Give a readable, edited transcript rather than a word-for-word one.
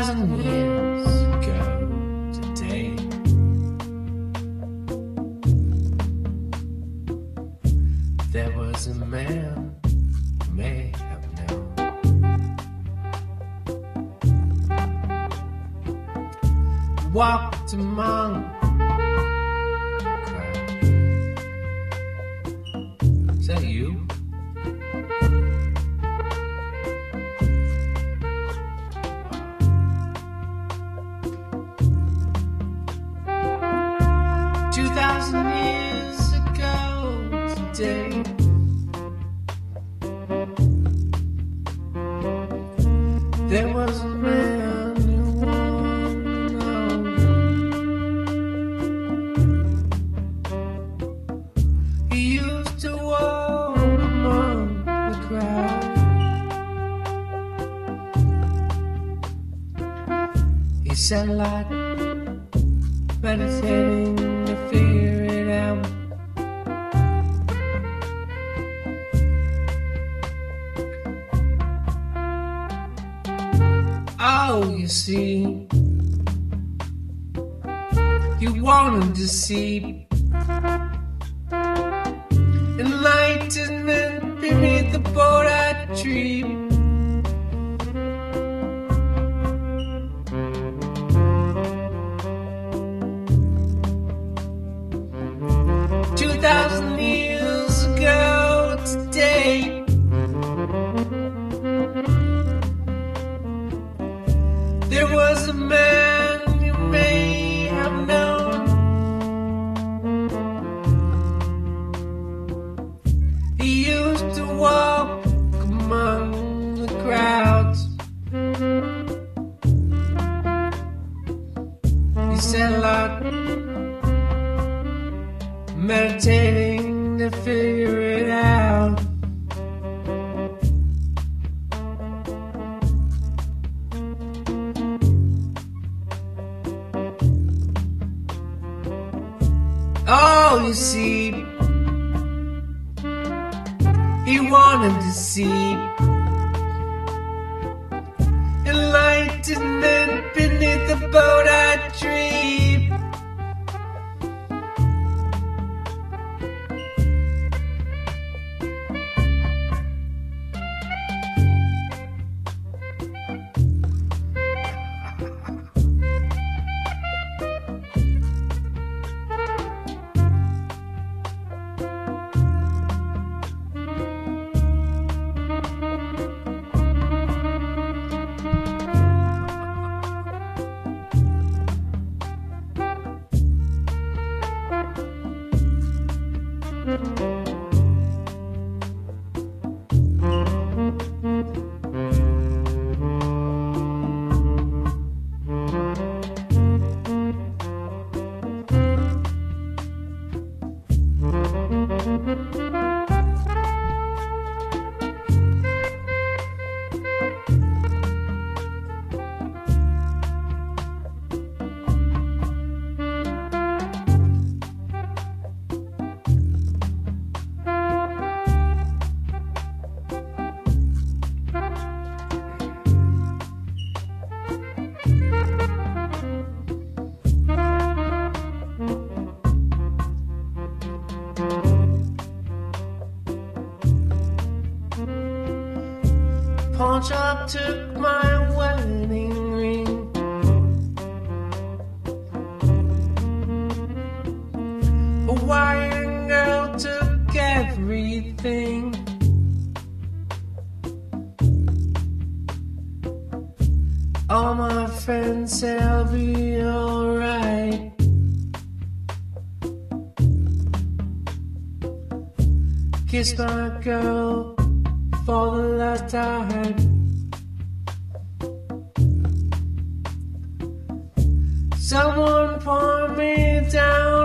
2,000 years ago today, there was a man you may have known. Walked among the crowd. Is that you? Wow. 2,000 years ago today, there was a man who wanted to know. He used to walk among the crowd. He said like meditating to figure it out. Oh, you see, you wanted to see enlightenment beneath the Bodhi tree. Two 2,000 years ago today, there was a man you may have known. He used to walk among the crowds. He said like meditating to figure it out. Oh, you see, he wanted to see enlightenment beneath the Bodhi tree. Pawn shop took my wedding ring. Hawaiian girl took everything. All my friends said I'll be alright. Kissed my girl for the last time. Someone poured me down